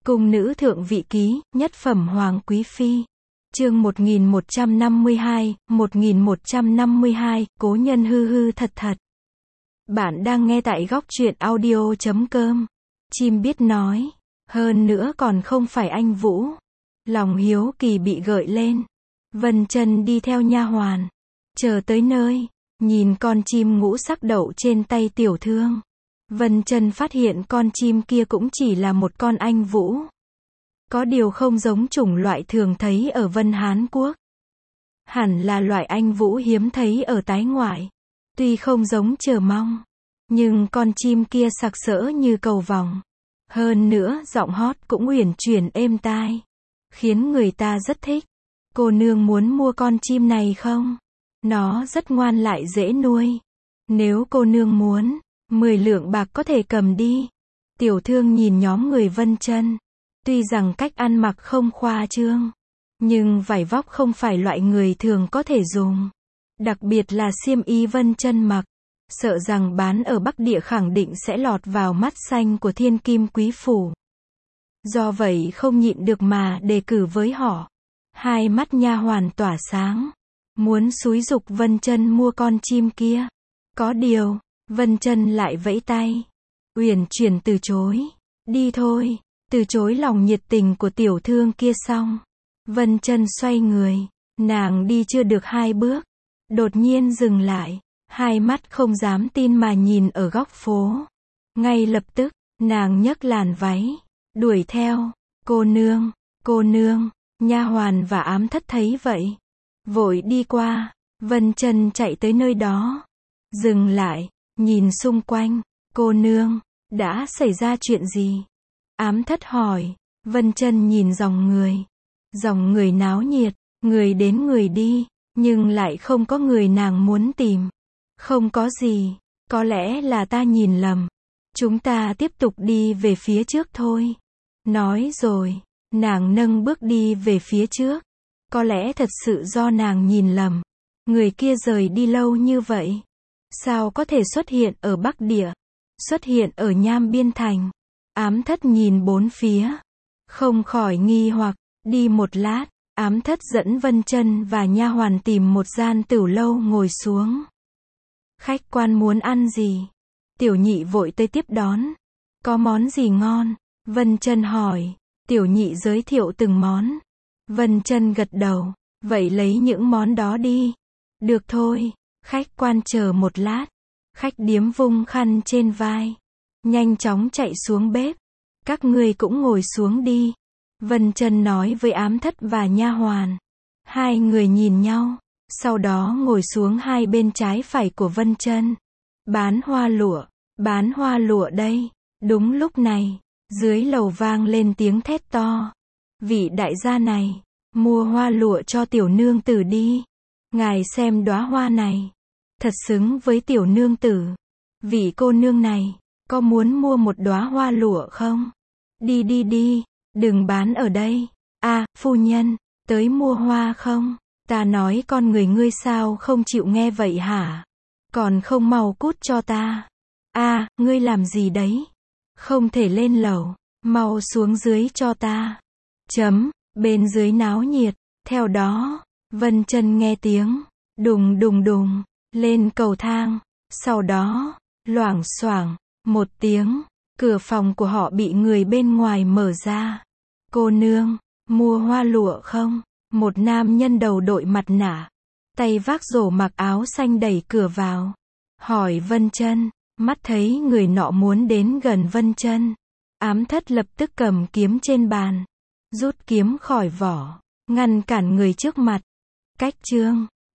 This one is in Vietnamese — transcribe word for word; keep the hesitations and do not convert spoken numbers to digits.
Cung nữ thượng vị ký, nhất phẩm hoàng quý phi. Chương một nghìn một trăm năm mươi hai, một nghìn một trăm năm mươi hai, cố nhân hư hư thật thật. Bạn đang nghe tại góc truyện audio chấm com. Chim biết nói. Hơn nữa còn không phải anh Vũ. Lòng hiếu kỳ bị gợi lên. Vân Chân đi theo nha hoàn. Chờ tới nơi, nhìn con chim ngũ sắc đậu trên tay tiểu thương. Vân Chân phát hiện con chim kia cũng chỉ là một con anh Vũ. Có điều không giống chủng loại thường thấy ở Vân Hán Quốc. Hẳn là loại anh Vũ hiếm thấy ở tái ngoại. Tuy không giống chờ mong, nhưng con chim kia sặc sỡ như cầu vồng. Hơn nữa giọng hót cũng uyển chuyển êm tai, khiến người ta rất thích. Cô nương muốn mua con chim này không? Nó rất ngoan lại dễ nuôi. Nếu cô nương muốn, mười lượng bạc có thể cầm đi. Tiểu thương nhìn nhóm người Vân Chân. Tuy rằng cách ăn mặc không khoa trương, nhưng vải vóc không phải loại người thường có thể dùng. Đặc biệt là xiêm y Vân Chân mặc, sợ rằng bán ở Bắc Địa khẳng định sẽ lọt vào mắt xanh của thiên kim quý phủ. Do vậy không nhịn được mà đề cử với họ. Hai mắt nha hoàn tỏa sáng, muốn xúi giục Vân Chân mua con chim kia. Có điều, Vân Chân lại vẫy tay, uyển chuyển từ chối. Đi thôi. Từ chối lòng nhiệt tình của tiểu thương kia xong, Vân Chân xoay người, nàng đi chưa được hai bước, đột nhiên dừng lại, hai mắt không dám tin mà nhìn ở góc phố. Ngay lập tức, nàng nhấc làn váy, đuổi theo. Cô nương, cô nương. Nha hoàn và ám thất thấy vậy, vội đi qua. Vân Chân chạy tới nơi đó, dừng lại, nhìn xung quanh. Cô nương, đã xảy ra chuyện gì? Ám thất hỏi. Vân Chân nhìn dòng người. Dòng người náo nhiệt, người đến người đi, nhưng lại không có người nàng muốn tìm. Không có gì, có lẽ là ta nhìn lầm. Chúng ta tiếp tục đi về phía trước thôi. Nói rồi, nàng nâng bước đi về phía trước. Có lẽ thật sự do nàng nhìn lầm. Người kia rời đi lâu như vậy, sao có thể xuất hiện ở Bắc Địa, xuất hiện ở Nham Biên Thành? Ám thất nhìn bốn phía, không khỏi nghi hoặc. Đi một lát, ám thất dẫn Vân Chân và nha hoàn tìm một gian tửu lâu ngồi xuống. Khách quan muốn ăn gì? Tiểu nhị vội tới tiếp đón. Có món gì ngon? Vân Chân hỏi. Tiểu nhị giới thiệu từng món. Vân Chân gật đầu. Vậy lấy những món đó đi. Được thôi. Khách quan chờ một lát. Khách điếm vung khăn trên vai, nhanh chóng chạy xuống bếp. Các ngươi cũng ngồi xuống đi. Vân Chân nói với ám thất và nha hoàn. Hai người nhìn nhau, sau đó ngồi xuống hai bên trái phải của Vân Chân. Bán hoa lụa, bán hoa lụa đây. Đúng lúc này, dưới lầu vang lên tiếng thét to. Vị đại gia này, mua hoa lụa cho tiểu nương tử đi. Ngài xem đóa hoa này, thật xứng với tiểu nương tử. Vị cô nương này, có muốn mua một đóa hoa lụa không? Đi đi đi, đừng bán ở đây. À, phu nhân, tới mua hoa không? Ta nói con người ngươi sao không chịu nghe vậy hả? Còn không mau cút cho ta. À, ngươi làm gì đấy? Không thể lên lầu, mau xuống dưới cho ta. Chấm, bên dưới náo nhiệt. Theo đó, Vân Chân nghe tiếng đùng đùng đùng lên cầu thang. Sau đó, loảng xoảng một tiếng, cửa phòng của họ bị người bên ngoài mở ra. Cô nương, mua hoa lụa không? Một nam nhân đầu đội mặt nạ, tay vác rổ mặc áo xanh đẩy cửa vào, hỏi Vân Chân. Mắt thấy người nọ muốn đến gần Vân Chân, ám thất lập tức cầm kiếm trên bàn, rút kiếm khỏi vỏ, ngăn cản người trước mặt. Cách chương